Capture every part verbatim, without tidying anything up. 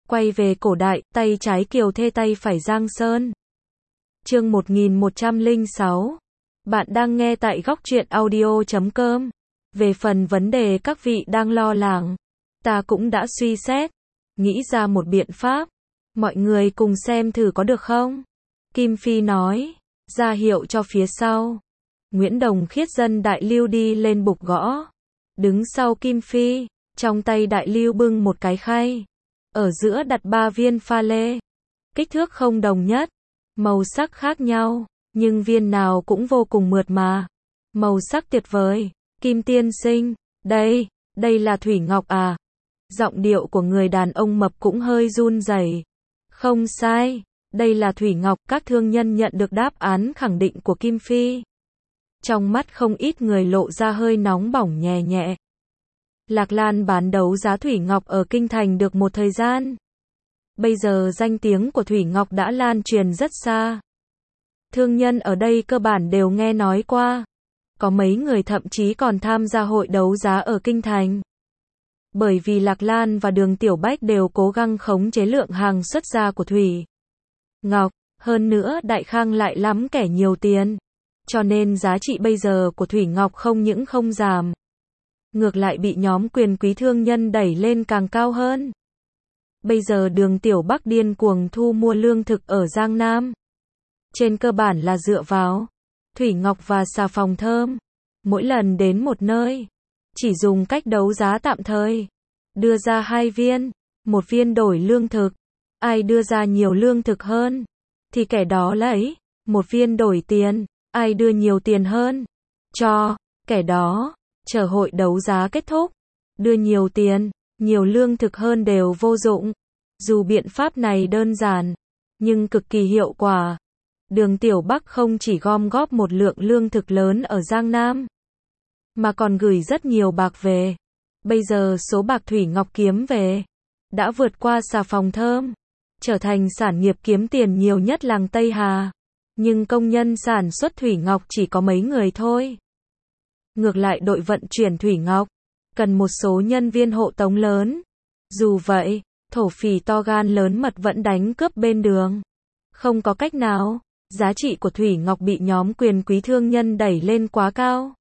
Quay về cổ đại, tay trái Kiều Thê tay phải Giang Sơn. Chương một nghìn một trăm lẻ sáu. Bạn đang nghe tại góc truyện audio chấm com. Về phần vấn đề các vị đang lo lắng, ta cũng đã suy xét, nghĩ ra một biện pháp. Mọi người cùng xem thử có được không? Kim Phi nói, ra hiệu cho phía sau. Nguyễn Đồng Khiết dân Đại Lưu đi lên bục gõ. Đứng sau Kim Phi, trong tay Đại Lưu bưng một cái khay. Ở giữa đặt ba viên pha lê. Kích thước không đồng nhất, màu sắc khác nhau, nhưng viên nào cũng vô cùng mượt mà. Màu sắc tuyệt vời. Kim tiên sinh, đây, đây là thủy ngọc à? Giọng điệu của người đàn ông mập cũng hơi run rẩy. Không sai, đây là thủy ngọc. Các thương nhân nhận được đáp án khẳng định của Kim Phi. Trong mắt không ít người lộ ra hơi nóng bỏng nhẹ nhẹ. Lạc Lan bán đấu giá thủy ngọc ở Kinh Thành được một thời gian. Bây giờ danh tiếng của thủy ngọc đã lan truyền rất xa. Thương nhân ở đây cơ bản đều nghe nói qua. Có mấy người thậm chí còn tham gia hội đấu giá ở Kinh Thành. Bởi vì Lạc Lan và Đường Tiểu Bách đều cố gắng khống chế lượng hàng xuất ra của thủy ngọc. Hơn nữa Đại Khang lại lắm kẻ nhiều tiền. Cho nên giá trị bây giờ của thủy ngọc không những không giảm, ngược lại bị nhóm quyền quý thương nhân đẩy lên càng cao hơn. Bây giờ Đường Tiểu Bắc điên cuồng thu mua lương thực ở Giang Nam. Trên cơ bản là dựa vào thủy ngọc và xà phòng thơm. Mỗi lần đến một nơi, chỉ dùng cách đấu giá tạm thời. Đưa ra hai viên, một viên đổi lương thực. Ai đưa ra nhiều lương thực hơn, thì kẻ đó lấy. Một viên đổi tiền, ai đưa nhiều tiền hơn, cho kẻ đó. Chờ hội đấu giá kết thúc, đưa nhiều tiền, nhiều lương thực hơn đều vô dụng. Dù biện pháp này đơn giản, nhưng cực kỳ hiệu quả. Đường Tiểu Bắc không chỉ gom góp một lượng lương thực lớn ở Giang Nam, mà còn gửi rất nhiều bạc về. Bây giờ số bạc thủy ngọc kiếm về đã vượt qua xà phòng thơm, trở thành sản nghiệp kiếm tiền nhiều nhất làng Tây Hà. Nhưng công nhân sản xuất thủy ngọc chỉ có mấy người thôi. Ngược lại đội vận chuyển thủy ngọc cần một số nhân viên hộ tống lớn. Dù vậy, thổ phỉ to gan lớn mật vẫn đánh cướp bên đường. Không có cách nào, giá trị của thủy ngọc bị nhóm quyền quý thương nhân đẩy lên quá cao.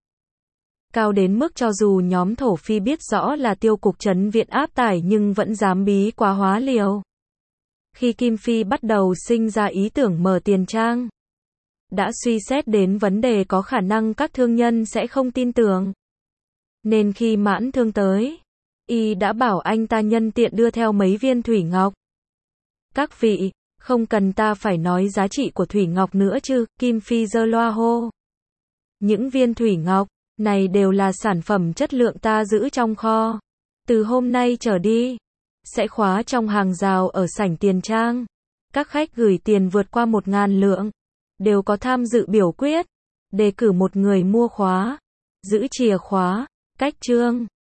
Cao đến mức cho dù nhóm thổ phi biết rõ là tiêu cục trấn viện áp tải nhưng vẫn dám bí quá hóa liều. Khi Kim Phi bắt đầu sinh ra ý tưởng mở tiền trang, đã suy xét đến vấn đề có khả năng các thương nhân sẽ không tin tưởng. Nên khi Mãn Thương tới, y đã bảo anh ta nhân tiện đưa theo mấy viên thủy ngọc. Các vị, không cần ta phải nói giá trị của thủy ngọc nữa chứ, Kim Phi giơ loa hô. Những viên thủy ngọc này đều là sản phẩm chất lượng ta giữ trong kho. Từ hôm nay trở đi, sẽ khóa trong hàng rào ở sảnh tiền trang. Các khách gửi tiền vượt qua một ngàn lượng đều có tham dự biểu quyết, đề cử một người mua khóa, giữ chìa khóa, cách chương.